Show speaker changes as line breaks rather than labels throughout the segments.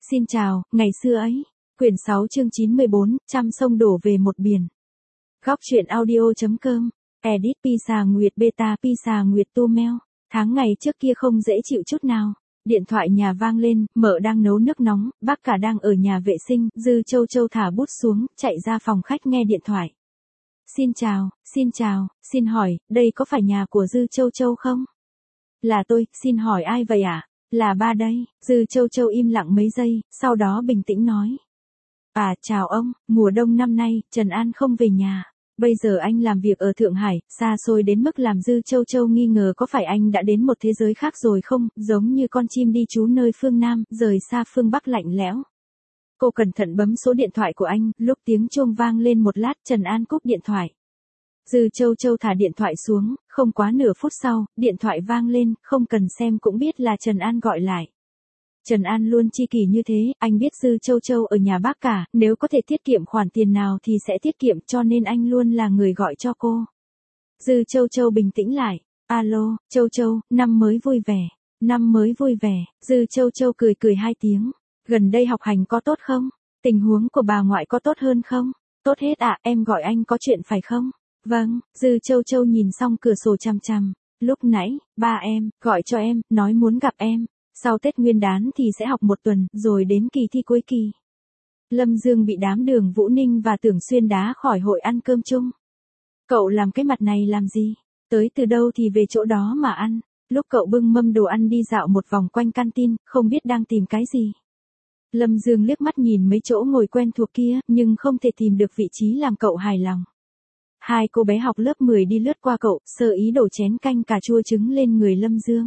Xin chào, ngày xưa ấy. Quyển 6 chương 94, trăm sông đổ về một biển. Góc truyện audio.com. Edit Pisa Nguyệt Beta Pisa Nguyệt Tu Meo. Tháng ngày trước kia không dễ chịu chút nào. Điện thoại nhà vang lên, mợ đang nấu nước nóng, bác cả đang ở nhà vệ sinh, Dư Châu Châu thả bút xuống, chạy ra phòng khách nghe điện thoại. Xin chào, xin hỏi, đây có phải nhà của Dư Châu Châu không? Là tôi, xin hỏi ai vậy ạ? Là ba đây. Dư Châu Châu im lặng mấy giây, sau đó bình tĩnh nói. Chào ông, mùa đông năm nay, Trần An không về nhà. Bây giờ anh làm việc ở Thượng Hải, xa xôi đến mức làm Dư Châu Châu nghi ngờ có phải anh đã đến một thế giới khác rồi không, giống như con chim đi trú nơi phương Nam, rời xa phương Bắc lạnh lẽo. Cô cẩn thận bấm số điện thoại của anh, lúc tiếng chuông vang lên một lát, Trần An cúp điện thoại. Dư Châu Châu thả điện thoại xuống, không quá nửa phút sau, điện thoại vang lên, không cần xem cũng biết là Trần An gọi lại. Trần An luôn chi kỷ như thế, anh biết Dư Châu Châu ở nhà bác cả, nếu có thể tiết kiệm khoản tiền nào thì sẽ tiết kiệm, cho nên anh luôn là người gọi cho cô. Dư Châu Châu bình tĩnh lại. Alo, Châu Châu, năm mới vui vẻ. Năm mới vui vẻ. Dư Châu Châu cười hai tiếng. Gần đây học hành có tốt không? Tình huống của bà ngoại có tốt hơn không? Tốt hết ạ, em gọi anh có chuyện phải không? Vâng, Dư Châu Châu nhìn xong cửa sổ chằm chằm. Lúc nãy, ba em, gọi cho em, nói muốn gặp em. Sau Tết Nguyên đán thì sẽ học một tuần, rồi đến kỳ thi cuối kỳ. Lâm Dương bị đám Đường Vũ Ninh và Tưởng Xuyên đá khỏi hội ăn cơm chung. Cậu làm cái mặt này làm gì? Tới từ đâu thì về chỗ đó mà ăn. Lúc cậu bưng mâm đồ ăn đi dạo một vòng quanh canteen, không biết đang tìm cái gì. Lâm Dương liếc mắt nhìn mấy chỗ ngồi quen thuộc kia, nhưng không thể tìm được vị trí làm cậu hài lòng. Hai cô bé học lớp 10 đi lướt qua cậu, sơ ý đổ chén canh cà chua trứng lên người Lâm Dương.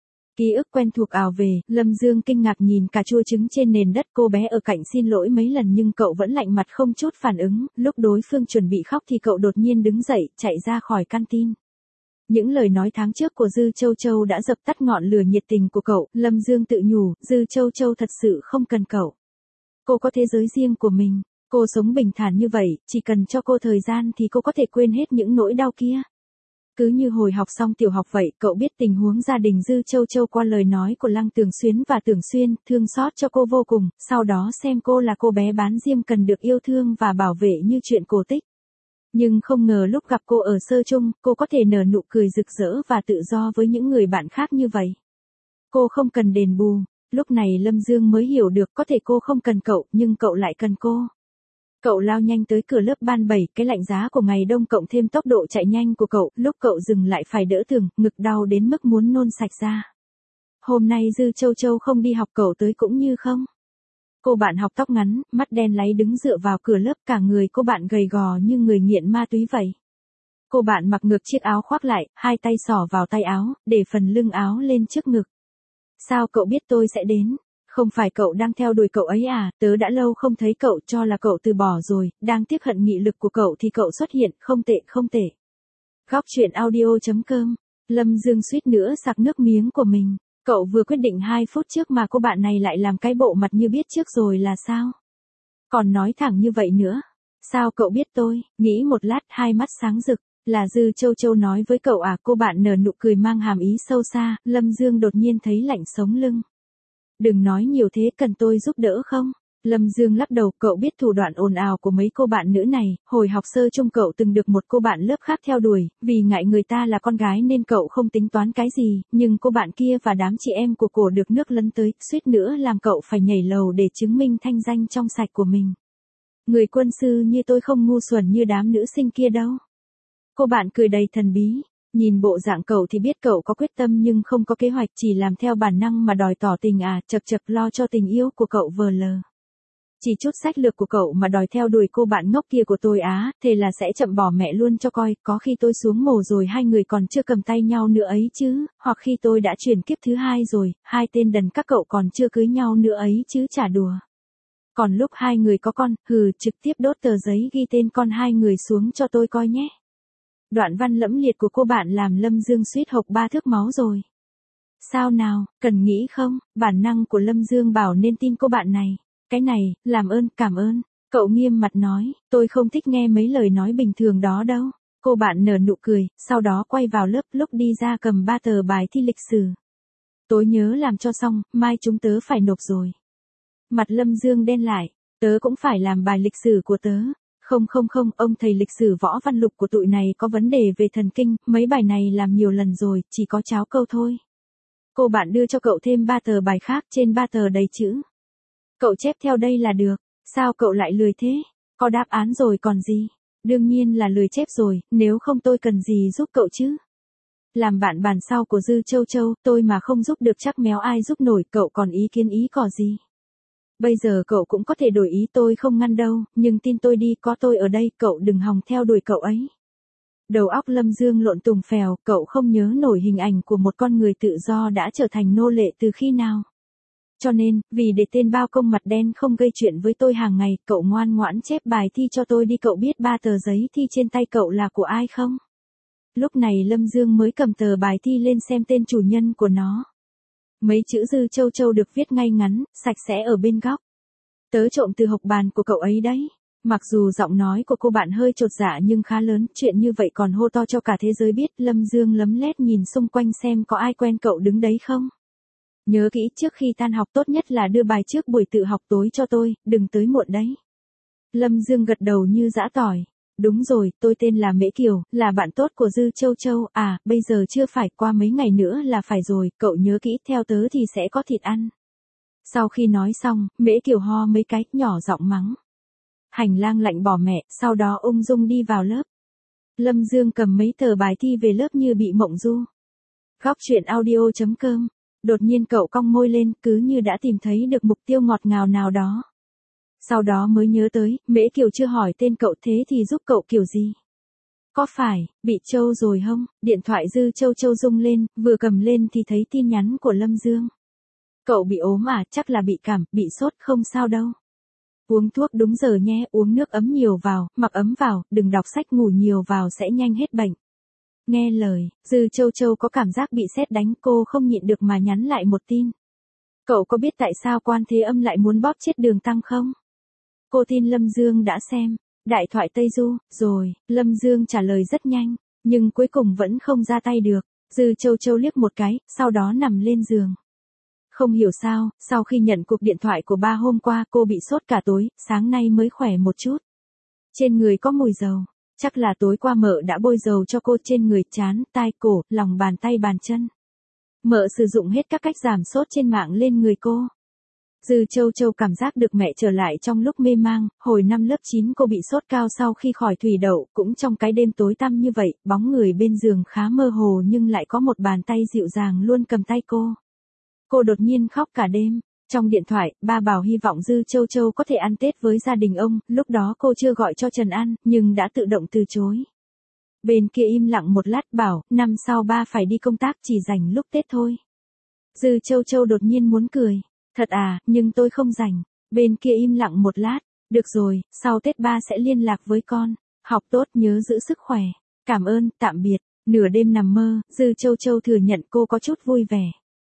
Ký ức quen thuộc ào về, Lâm Dương kinh ngạc nhìn cà chua trứng trên nền đất, cô bé ở cạnh xin lỗi mấy lần nhưng cậu vẫn lạnh mặt không chút phản ứng, lúc đối phương chuẩn bị khóc thì cậu đột nhiên đứng dậy, chạy ra khỏi canteen. Những lời nói tháng trước của Dư Châu Châu đã dập tắt ngọn lửa nhiệt tình của cậu, Lâm Dương tự nhủ, Dư Châu Châu thật sự không cần cậu. Cô có thế giới riêng của mình, cô sống bình thản như vậy, chỉ cần cho cô thời gian thì cô có thể quên hết những nỗi đau kia. Cứ như hồi học xong tiểu học vậy, cậu biết tình huống gia đình Dư Châu Châu qua lời nói của Lăng Tường Xuyến và Tưởng Xuyên, thương xót cho cô vô cùng, sau đó xem cô là cô bé bán diêm cần được yêu thương và bảo vệ như chuyện cổ tích. Nhưng không ngờ lúc gặp cô ở sơ chung, cô có thể nở nụ cười rực rỡ và tự do với những người bạn khác như vậy. Cô không cần đền bù, lúc này Lâm Dương mới hiểu được có thể cô không cần cậu, nhưng cậu lại cần cô. Cậu lao nhanh tới cửa lớp ban 7, cái lạnh giá của ngày đông cộng thêm tốc độ chạy nhanh của cậu, lúc cậu dừng lại phải đỡ tường, ngực đau đến mức muốn nôn sạch ra. Hôm nay Dư Châu Châu không đi học, cậu tới cũng như không. Cô bạn học tóc ngắn, mắt đen láy đứng dựa vào cửa lớp, cả người cô bạn gầy gò như người nghiện ma túy vậy. Cô bạn mặc ngược chiếc áo khoác lại, hai tay xỏ vào tay áo, để phần lưng áo lên trước ngực. Sao cậu biết tôi sẽ đến? Không phải cậu đang theo đuổi cậu ấy à, tớ đã lâu không thấy cậu, cho là cậu từ bỏ rồi, đang tiếc hận nghị lực của cậu thì cậu xuất hiện, không tệ. Góc truyện audio.com. Lâm Dương suýt nữa sặc nước miếng của mình. Cậu vừa quyết định 2 phút trước mà cô bạn này lại làm cái bộ mặt như biết trước rồi là sao? Còn nói thẳng như vậy nữa. Sao cậu biết tôi? Nghĩ một lát, hai mắt sáng rực. Là Dư Châu Châu nói với cậu à? Cô bạn nở nụ cười mang hàm ý sâu xa. Lâm Dương đột nhiên thấy lạnh sống lưng. Đừng nói nhiều thế, cần tôi giúp đỡ không? Lâm Dương lắc đầu, cậu biết thủ đoạn ồn ào của mấy cô bạn nữ này, hồi học sơ chung cậu từng được một cô bạn lớp khác theo đuổi, vì ngại người ta là con gái nên cậu không tính toán cái gì, nhưng cô bạn kia và đám chị em của cổ được nước lấn tới, suýt nữa làm cậu phải nhảy lầu để chứng minh thanh danh trong sạch của mình. Người quân sư như tôi không ngu xuẩn như đám nữ sinh kia đâu. Cô bạn cười đầy thần bí. Nhìn bộ dạng cậu thì biết cậu có quyết tâm nhưng không có kế hoạch, chỉ làm theo bản năng mà đòi tỏ tình à, chật lo cho tình yêu của cậu vờ lờ. Chỉ chút sách lược của cậu mà đòi theo đuổi cô bạn ngốc kia của tôi á, thế là sẽ chậm bỏ mẹ luôn cho coi, có khi tôi xuống mồ rồi hai người còn chưa cầm tay nhau nữa ấy chứ, hoặc khi tôi đã chuyển kiếp thứ 2 rồi, hai tên đần các cậu còn chưa cưới nhau nữa ấy chứ, chả đùa. Còn lúc hai người có con, trực tiếp đốt tờ giấy ghi tên con hai người xuống cho tôi coi nhé. Đoạn văn lẫm liệt của cô bạn làm Lâm Dương suýt hộc 3 thước máu rồi. Sao nào, cần nghĩ không? Bản năng của Lâm Dương bảo nên tin cô bạn này. Cái này, làm ơn, cảm ơn. Cậu nghiêm mặt nói, tôi không thích nghe mấy lời nói bình thường đó đâu. Cô bạn nở nụ cười, sau đó quay vào lớp, lúc đi ra cầm 3 tờ bài thi lịch sử. Tối nhớ làm cho xong, mai chúng tớ phải nộp rồi. Mặt Lâm Dương đen lại, tớ cũng phải làm bài lịch sử của tớ. Không, ông thầy lịch sử Võ Văn Lục của tụi này có vấn đề về thần kinh, mấy bài này làm nhiều lần rồi, chỉ có cháo câu thôi. Cô bạn đưa cho cậu thêm 3 tờ bài khác, trên 3 tờ đầy chữ. Cậu chép theo đây là được, sao cậu lại lười thế? Có đáp án rồi còn gì? Đương nhiên là lười chép rồi, nếu không tôi cần gì giúp cậu chứ? Làm bạn bàn sau của Dư Châu Châu, tôi mà không giúp được chắc méo ai giúp nổi, cậu còn ý kiến ý cò gì? Bây giờ cậu cũng có thể đổi ý, tôi không ngăn đâu, nhưng tin tôi đi, có tôi ở đây, cậu đừng hòng theo đuổi cậu ấy. Đầu óc Lâm Dương lộn tùng phèo, cậu không nhớ nổi hình ảnh của một con người tự do đã trở thành nô lệ từ khi nào. Cho nên, vì để tên bao công mặt đen không gây chuyện với tôi hàng ngày, cậu ngoan ngoãn chép bài thi cho tôi đi. Cậu biết 3 tờ giấy thi trên tay cậu là của ai không? Lúc này Lâm Dương mới cầm tờ bài thi lên xem tên chủ nhân của nó. Mấy chữ Dư Châu Châu được viết ngay ngắn, sạch sẽ ở bên góc. Tớ trộm từ học bàn của cậu ấy đấy. Mặc dù giọng nói của cô bạn hơi chột dạ nhưng khá lớn, chuyện như vậy còn hô to cho cả thế giới biết. Lâm Dương lấm lét nhìn xung quanh xem có ai quen cậu đứng đấy không. Nhớ kỹ, trước khi tan học tốt nhất là đưa bài trước buổi tự học tối cho tôi, đừng tới muộn đấy. Lâm Dương gật đầu như giã tỏi. Đúng rồi, tôi tên là Mễ Kiều, là bạn tốt của Dư Châu Châu. À, bây giờ chưa phải, qua mấy ngày nữa là phải rồi, cậu nhớ kỹ, theo tớ thì sẽ có thịt ăn. Sau khi nói xong, Mễ Kiều ho mấy cái, nhỏ giọng mắng. Hành lang lạnh bỏ mẹ, sau đó ung dung đi vào lớp. Lâm Dương cầm mấy tờ bài thi về lớp như bị mộng du. Góc truyện audio.com. Đột nhiên cậu cong môi lên, cứ như đã tìm thấy được mục tiêu ngọt ngào nào đó. Sau đó mới nhớ tới, Mễ Kiều chưa hỏi tên cậu, thế thì giúp cậu kiểu gì? Có phải, bị trâu rồi không? Điện thoại Dư Châu Châu rung lên, vừa cầm lên thì thấy tin nhắn của Lâm Dương. Cậu bị ốm à, chắc là bị cảm, bị sốt, không sao đâu. Uống thuốc đúng giờ nhé, uống nước ấm nhiều vào, mặc ấm vào, đừng đọc sách, ngủ nhiều vào sẽ nhanh hết bệnh. Nghe lời, Dư Châu Châu có cảm giác bị sét đánh, cô không nhịn được mà nhắn lại một tin. Cậu có biết tại sao Quan Thế Âm lại muốn bóp chết Đường Tăng không? Cô tin Lâm Dương đã xem Đại thoại Tây Du rồi. Lâm Dương trả lời rất nhanh, nhưng cuối cùng vẫn không ra tay được. Dư Châu Châu liếc một cái, sau đó nằm lên giường. Không hiểu sao, sau khi nhận cuộc điện thoại của ba hôm qua, cô bị sốt cả tối, sáng nay mới khỏe một chút. Trên người có mùi dầu, chắc là tối qua mợ đã bôi dầu cho cô trên người, trán, tai, cổ, lòng bàn tay, bàn chân. Mợ sử dụng hết các cách giảm sốt trên mạng lên người cô. Dư Châu Châu cảm giác được mẹ trở lại trong lúc mê mang. Hồi năm lớp 9 cô bị sốt cao sau khi khỏi thủy đậu, cũng trong cái đêm tối tăm như vậy, bóng người bên giường khá mơ hồ nhưng lại có một bàn tay dịu dàng luôn cầm tay cô. Cô đột nhiên khóc cả đêm. Trong điện thoại, ba bảo hy vọng Dư Châu Châu có thể ăn Tết với gia đình ông, lúc đó cô chưa gọi cho Trần An, nhưng đã tự động từ chối. Bên kia im lặng một lát, bảo, năm sau ba phải đi công tác, chỉ rảnh lúc Tết thôi. Dư Châu Châu đột nhiên muốn cười. Thật à, nhưng tôi không rảnh. Bên kia im lặng một lát. Được rồi, sau Tết ba sẽ liên lạc với con. Học tốt, nhớ giữ sức khỏe. Cảm ơn, tạm biệt. Nửa đêm nằm mơ, Dư Châu Châu thừa nhận cô có chút vui vẻ.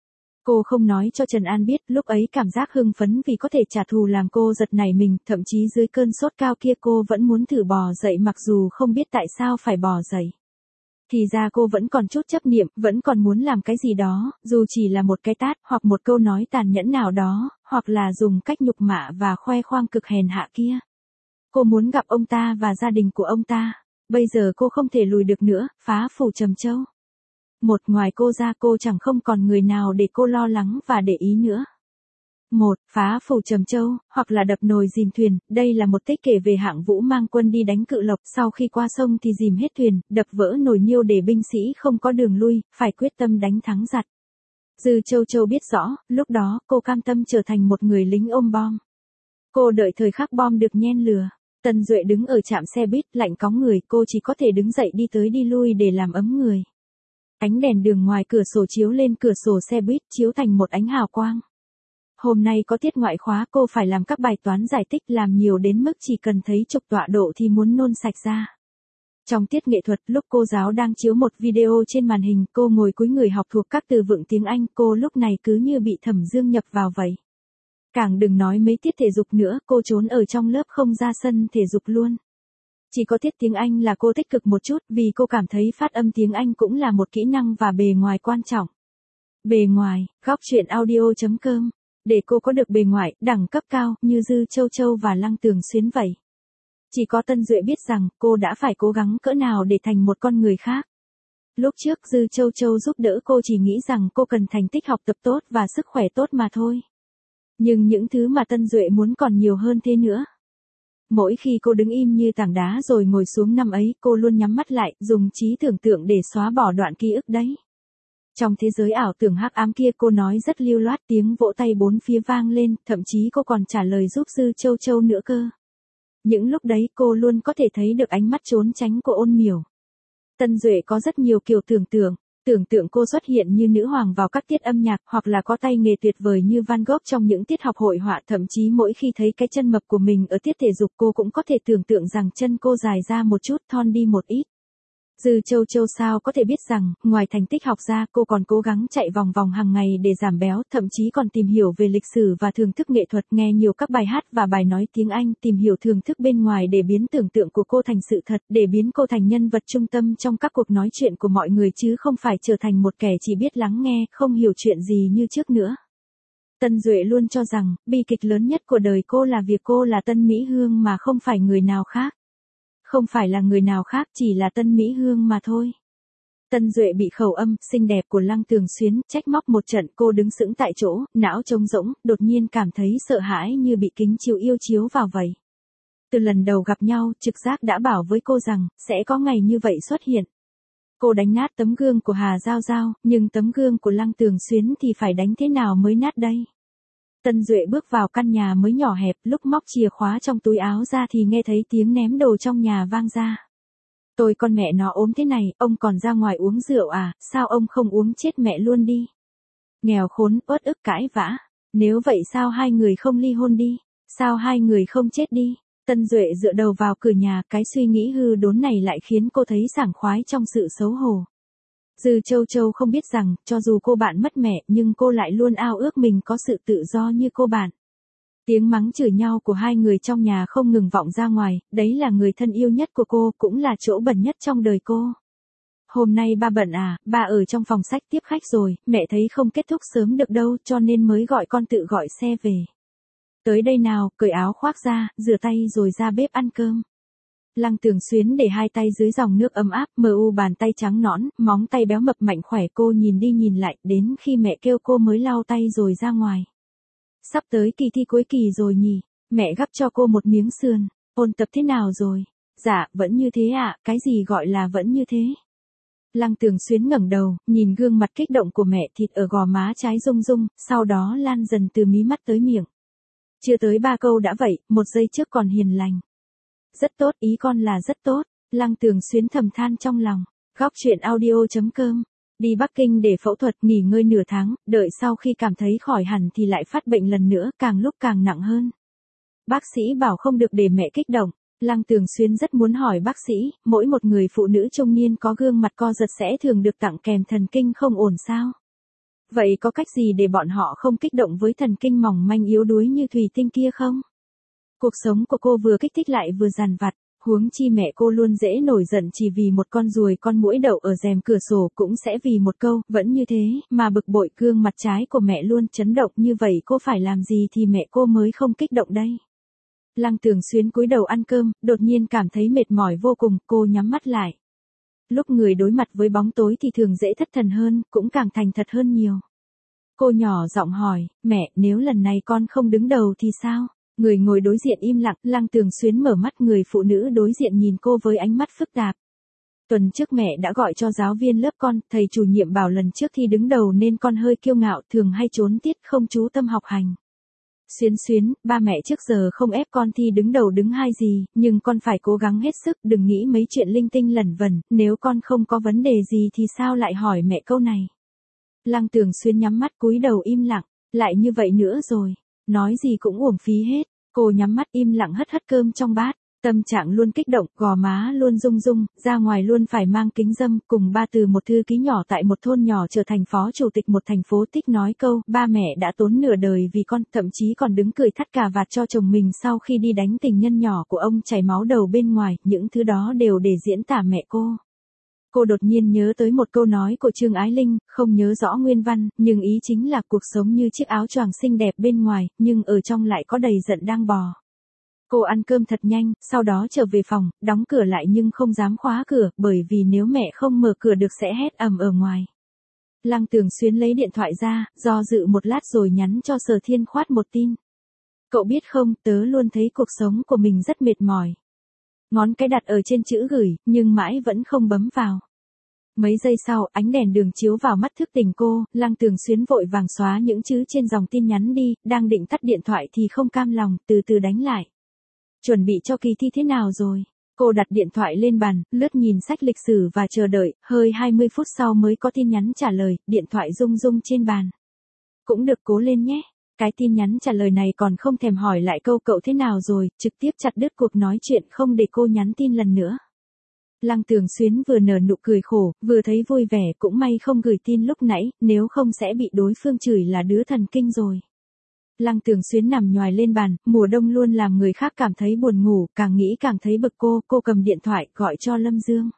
Cô không nói cho Trần An biết, lúc ấy cảm giác hưng phấn vì có thể trả thù làm cô giật nảy mình, thậm chí dưới cơn sốt cao kia cô vẫn muốn thử bò dậy mặc dù không biết tại sao phải bò dậy. Thì ra cô vẫn còn chút chấp niệm, vẫn còn muốn làm cái gì đó, dù chỉ là một cái tát, hoặc một câu nói tàn nhẫn nào đó, hoặc là dùng cách nhục mạ và khoe khoang cực hèn hạ kia. Cô muốn gặp ông ta và gia đình của ông ta. Bây giờ cô không thể lùi được nữa, phá phủ Trầm Châu. Một, ngoài cô ra cô chẳng không còn người nào để cô lo lắng và để ý nữa. Một, phá phủ Trầm Châu, hoặc là đập nồi dìm thuyền. Đây là một tích kể về Hạng Vũ mang quân đi đánh Cự Lộc, sau khi qua sông thì dìm hết thuyền, đập vỡ nồi niêu để binh sĩ không có đường lui, phải quyết tâm đánh thắng giặc. Dư Châu Châu biết rõ, lúc đó cô cam tâm trở thành một người lính ôm bom. Cô đợi thời khắc bom được nhen lửa. Tần Duệ đứng ở trạm xe buýt, lạnh cóng người, cô chỉ có thể đứng dậy đi tới đi lui để làm ấm người. Ánh đèn đường ngoài cửa sổ chiếu lên cửa sổ xe buýt, chiếu thành một ánh hào quang. Hôm nay có tiết ngoại khóa, cô phải làm các bài toán giải tích, làm nhiều đến mức chỉ cần thấy trục tọa độ thì muốn nôn sạch ra. Trong tiết nghệ thuật, lúc cô giáo đang chiếu một video trên màn hình, cô ngồi cúi người học thuộc các từ vựng tiếng Anh, cô lúc này cứ như bị Thẩm Dương nhập vào vậy. Càng đừng nói mấy tiết thể dục nữa, cô trốn ở trong lớp không ra sân thể dục luôn. Chỉ có tiết tiếng Anh là cô tích cực một chút, vì cô cảm thấy phát âm tiếng Anh cũng là một kỹ năng và bề ngoài quan trọng. Bề ngoài, góc truyện audio.com để cô có được bề ngoài, đẳng cấp cao, như Dư Châu Châu và Lăng Tường Xuyến vậy. Chỉ có Tân Duệ biết rằng, cô đã phải cố gắng cỡ nào để thành một con người khác. Lúc trước Dư Châu Châu giúp đỡ cô chỉ nghĩ rằng cô cần thành tích học tập tốt và sức khỏe tốt mà thôi. Nhưng những thứ mà Tân Duệ muốn còn nhiều hơn thế nữa. Mỗi khi cô đứng im như tảng đá rồi ngồi xuống năm ấy, cô luôn nhắm mắt lại, dùng trí tưởng tượng để xóa bỏ đoạn ký ức đấy. Trong thế giới ảo tưởng hắc ám kia, cô nói rất lưu loát, tiếng vỗ tay bốn phía vang lên, thậm chí cô còn trả lời giúp Dư Châu Châu nữa cơ. Những lúc đấy cô luôn có thể thấy được ánh mắt trốn tránh của Ôn Miểu. Tân Duệ có rất nhiều kiểu tưởng tượng cô xuất hiện như nữ hoàng vào các tiết âm nhạc, hoặc là có tay nghề tuyệt vời như Van Gogh trong những tiết học hội họa, thậm chí mỗi khi thấy cái chân mập của mình ở tiết thể dục cô cũng có thể tưởng tượng rằng chân cô dài ra một chút, thon đi một ít. Dư Châu Châu sao có thể biết rằng, ngoài thành tích học ra, cô còn cố gắng chạy vòng vòng hàng ngày để giảm béo, thậm chí còn tìm hiểu về lịch sử và thưởng thức nghệ thuật, nghe nhiều các bài hát và bài nói tiếng Anh, tìm hiểu thưởng thức bên ngoài để biến tưởng tượng của cô thành sự thật, để biến cô thành nhân vật trung tâm trong các cuộc nói chuyện của mọi người chứ không phải trở thành một kẻ chỉ biết lắng nghe, không hiểu chuyện gì như trước nữa. Tân Duệ luôn cho rằng, bi kịch lớn nhất của đời cô là việc cô là Tân Mỹ Hương mà không phải người nào khác. Không phải là người nào khác, chỉ là Tân Mỹ Hương mà thôi. Tân Duệ bị khẩu âm, xinh đẹp của Lăng Tường Xuyến, trách móc một trận, cô đứng sững tại chỗ, não trống rỗng, đột nhiên cảm thấy sợ hãi như bị kính chiếu yêu chiếu vào vậy. Từ lần đầu gặp nhau, trực giác đã bảo với cô rằng, sẽ có ngày như vậy xuất hiện. Cô đánh nát tấm gương của Hà Giao Giao, nhưng tấm gương của Lăng Tường Xuyến thì phải đánh thế nào mới nát đây? Tân Duệ bước vào căn nhà mới nhỏ hẹp, lúc móc chìa khóa trong túi áo ra thì nghe thấy tiếng ném đồ trong nhà vang ra. Tôi con mẹ nó ốm thế này, ông còn ra ngoài uống rượu à, sao ông không uống chết mẹ luôn đi? Nghèo khốn, uất ức cãi vã. Nếu vậy sao hai người không ly hôn đi? Sao hai người không chết đi? Tân Duệ dựa đầu vào cửa nhà, cái suy nghĩ hư đốn này lại khiến cô thấy sảng khoái trong sự xấu hổ. Dư Châu Châu không biết rằng, cho dù cô bạn mất mẹ, nhưng cô lại luôn ao ước mình có sự tự do như cô bạn. Tiếng mắng chửi nhau của hai người trong nhà không ngừng vọng ra ngoài, đấy là người thân yêu nhất của cô, cũng là chỗ bẩn nhất trong đời cô. Hôm nay ba bận à, ba ở trong phòng sách tiếp khách rồi, mẹ thấy không kết thúc sớm được đâu, cho nên mới gọi con tự gọi xe về. Tới đây nào, cởi áo khoác ra, rửa tay rồi ra bếp ăn cơm. Lăng Tường Xuyến để hai tay dưới dòng nước ấm áp, mờ u bàn tay trắng nõn, móng tay béo mập mạnh khỏe, cô nhìn đi nhìn lại, đến khi mẹ kêu cô mới lau tay rồi ra ngoài. Sắp tới kỳ thi cuối kỳ rồi nhỉ, mẹ gắp cho cô một miếng sườn, ôn tập thế nào rồi? Dạ, vẫn như thế ạ, cái gì gọi là vẫn như thế? Lăng Tường Xuyến ngẩng đầu, nhìn gương mặt kích động của mẹ, thịt ở gò má trái rung rung, sau đó lan dần từ mí mắt tới miệng. Chưa tới 3 câu đã vậy, 1 giây trước còn hiền lành. Rất tốt, ý con là rất tốt. Lăng Tường Xuyến thầm than trong lòng. Góc chuyện audio.com. Đi Bắc Kinh để phẫu thuật, nghỉ ngơi nửa tháng, đợi sau khi cảm thấy khỏi hẳn thì lại phát bệnh lần nữa, càng lúc càng nặng hơn. Bác sĩ bảo không được để mẹ kích động. Lăng Tường Xuyến rất muốn hỏi bác sĩ, mỗi một người phụ nữ trung niên có gương mặt co giật sẽ thường được tặng kèm thần kinh không ổn sao? Vậy có cách gì để bọn họ không kích động với thần kinh mỏng manh yếu đuối như thủy tinh kia không? Cuộc sống của cô vừa kích thích lại vừa dằn vặt, huống chi mẹ cô luôn dễ nổi giận chỉ vì một con ruồi con muỗi đậu ở rèm cửa sổ, cũng sẽ vì một câu, vẫn như thế, mà bực bội. Gương mặt trái của mẹ luôn chấn động như vậy, cô phải làm gì thì mẹ cô mới không kích động đây? Lăng Tường Xuyến cúi đầu ăn cơm, đột nhiên cảm thấy mệt mỏi vô cùng, cô nhắm mắt lại. Lúc người đối mặt với bóng tối thì thường dễ thất thần hơn, cũng càng thành thật hơn nhiều. Cô nhỏ giọng hỏi, mẹ, nếu lần này con không đứng đầu thì sao? Người ngồi đối diện im lặng, Lăng Tường Xuyến mở mắt, người phụ nữ đối diện nhìn cô với ánh mắt phức tạp. Tuần trước mẹ đã gọi cho giáo viên lớp con, thầy chủ nhiệm bảo lần trước thi đứng đầu nên con hơi kiêu ngạo, thường hay trốn tiết không chú tâm học hành. Xuyến, ba mẹ trước giờ không ép con thi đứng đầu đứng hai gì, nhưng con phải cố gắng hết sức, đừng nghĩ mấy chuyện linh tinh lẩn vẩn, nếu con không có vấn đề gì thì sao lại hỏi mẹ câu này. Lăng Tường Xuyến nhắm mắt cúi đầu im lặng, lại như vậy nữa rồi, nói gì cũng uổng phí hết. Cô nhắm mắt im lặng hất cơm trong bát, tâm trạng luôn kích động, gò má luôn rung rung, ra ngoài luôn phải mang kính râm, cùng ba từ một thư ký nhỏ tại một thôn nhỏ trở thành phó chủ tịch một thành phố tích nói câu, ba mẹ đã tốn nửa đời vì con, thậm chí còn đứng cười thắt cà vạt cho chồng mình sau khi đi đánh tình nhân nhỏ của ông chảy máu đầu bên ngoài, những thứ đó đều để diễn tả mẹ cô. Cô đột nhiên nhớ tới một câu nói của Trương Ái Linh, không nhớ rõ nguyên văn, nhưng ý chính là cuộc sống như chiếc áo choàng xinh đẹp bên ngoài, nhưng ở trong lại có đầy giận đang bò. Cô ăn cơm thật nhanh, sau đó trở về phòng, đóng cửa lại nhưng không dám khóa cửa, bởi vì nếu mẹ không mở cửa được sẽ hét ầm ở ngoài. Lăng Tường Xuyến lấy điện thoại ra, do dự một lát rồi nhắn cho Sở Thiên Khoát một tin. Cậu biết không, tớ luôn thấy cuộc sống của mình rất mệt mỏi. Ngón cái đặt ở trên chữ gửi, nhưng mãi vẫn không bấm vào. Mấy giây sau, ánh đèn đường chiếu vào mắt thức tỉnh cô, Lăng Tường Xuyến vội vàng xóa những chữ trên dòng tin nhắn đi, đang định tắt điện thoại thì không cam lòng, từ từ đánh lại. Chuẩn bị cho kỳ thi thế nào rồi? Cô đặt điện thoại lên bàn, lướt nhìn sách lịch sử và chờ đợi, hơi 20 phút sau mới có tin nhắn trả lời, điện thoại rung rung trên bàn. Cũng được, cố lên nhé. Cái tin nhắn trả lời này còn không thèm hỏi lại câu cậu thế nào rồi, trực tiếp chặt đứt cuộc nói chuyện không để cô nhắn tin lần nữa. Lăng Tường Xuyến vừa nở nụ cười khổ, vừa thấy vui vẻ, cũng may không gửi tin lúc nãy, nếu không sẽ bị đối phương chửi là đứa thần kinh rồi. Lăng Tường Xuyến nằm nhoài lên bàn, mùa đông luôn làm người khác cảm thấy buồn ngủ, càng nghĩ càng thấy bực cô cầm điện thoại, gọi cho Lâm Dương.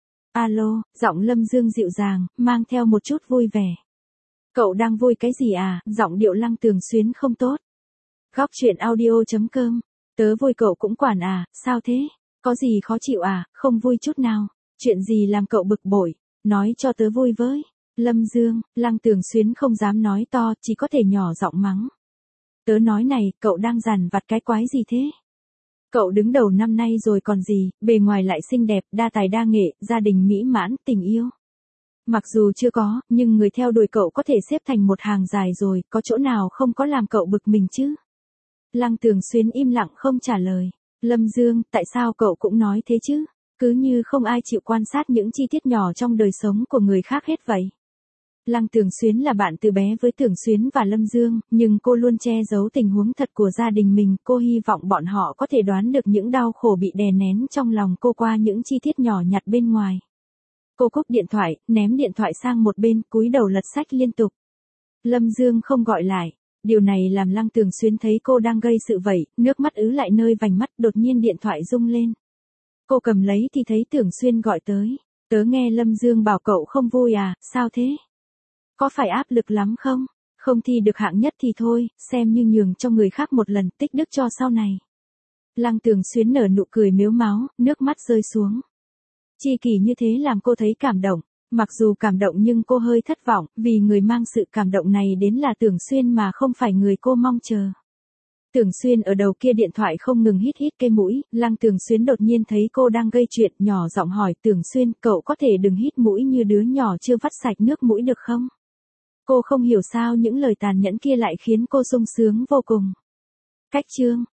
Alo, giọng Lâm Dương dịu dàng, mang theo một chút vui vẻ. Cậu đang vui cái gì à, giọng điệu Lăng Tường Xuyến không tốt. Góc chuyện audio.com, tớ vui cậu cũng quản à, sao thế? Có gì khó chịu à, không vui chút nào. Chuyện gì làm cậu bực bội, nói cho tớ vui với. Lâm Dương, Lăng Tường Xuyến không dám nói to, chỉ có thể nhỏ giọng mắng. Tớ nói này, cậu đang dằn vặt cái quái gì thế? Cậu đứng đầu năm nay rồi còn gì, bề ngoài lại xinh đẹp, đa tài đa nghệ, gia đình mỹ mãn, tình yêu. Mặc dù chưa có, nhưng người theo đuổi cậu có thể xếp thành một hàng dài rồi, có chỗ nào không có làm cậu bực mình chứ? Lăng Tường Xuyến im lặng không trả lời. Lâm Dương, tại sao cậu cũng nói thế chứ? Cứ như không ai chịu quan sát những chi tiết nhỏ trong đời sống của người khác hết vậy. Lăng Tường Xuyến là bạn từ bé với Tường Xuyến và Lâm Dương, nhưng cô luôn che giấu tình huống thật của gia đình mình, cô hy vọng bọn họ có thể đoán được những đau khổ bị đè nén trong lòng cô qua những chi tiết nhỏ nhặt bên ngoài. Cô cúp điện thoại, ném điện thoại sang một bên, cúi đầu lật sách liên tục. Lâm Dương không gọi lại. Điều này làm Lăng Tường Xuyến thấy cô đang gây sự vậy, nước mắt ứ lại nơi vành mắt, đột nhiên điện thoại rung lên. Cô cầm lấy thì thấy Tưởng Xuyên gọi tới. Tớ nghe Lâm Dương bảo cậu không vui à, sao thế? Có phải áp lực lắm không? Không thi được hạng nhất thì thôi, xem như nhường cho người khác một lần, tích đức cho sau này. Lăng Tường Xuyến nở nụ cười mếu máo, nước mắt rơi xuống. Chi kỷ như thế làm cô thấy cảm động. Mặc dù cảm động nhưng cô hơi thất vọng, vì người mang sự cảm động này đến là Tưởng Xuyên mà không phải người cô mong chờ. Tưởng Xuyên ở đầu kia điện thoại không ngừng hít hít cái mũi, Lăng Tường Xuyên đột nhiên thấy cô đang gây chuyện, nhỏ giọng hỏi Tưởng Xuyên, cậu có thể đừng hít mũi như đứa nhỏ chưa vắt sạch nước mũi được không? Cô không hiểu sao những lời tàn nhẫn kia lại khiến cô sung sướng vô cùng. Cách chương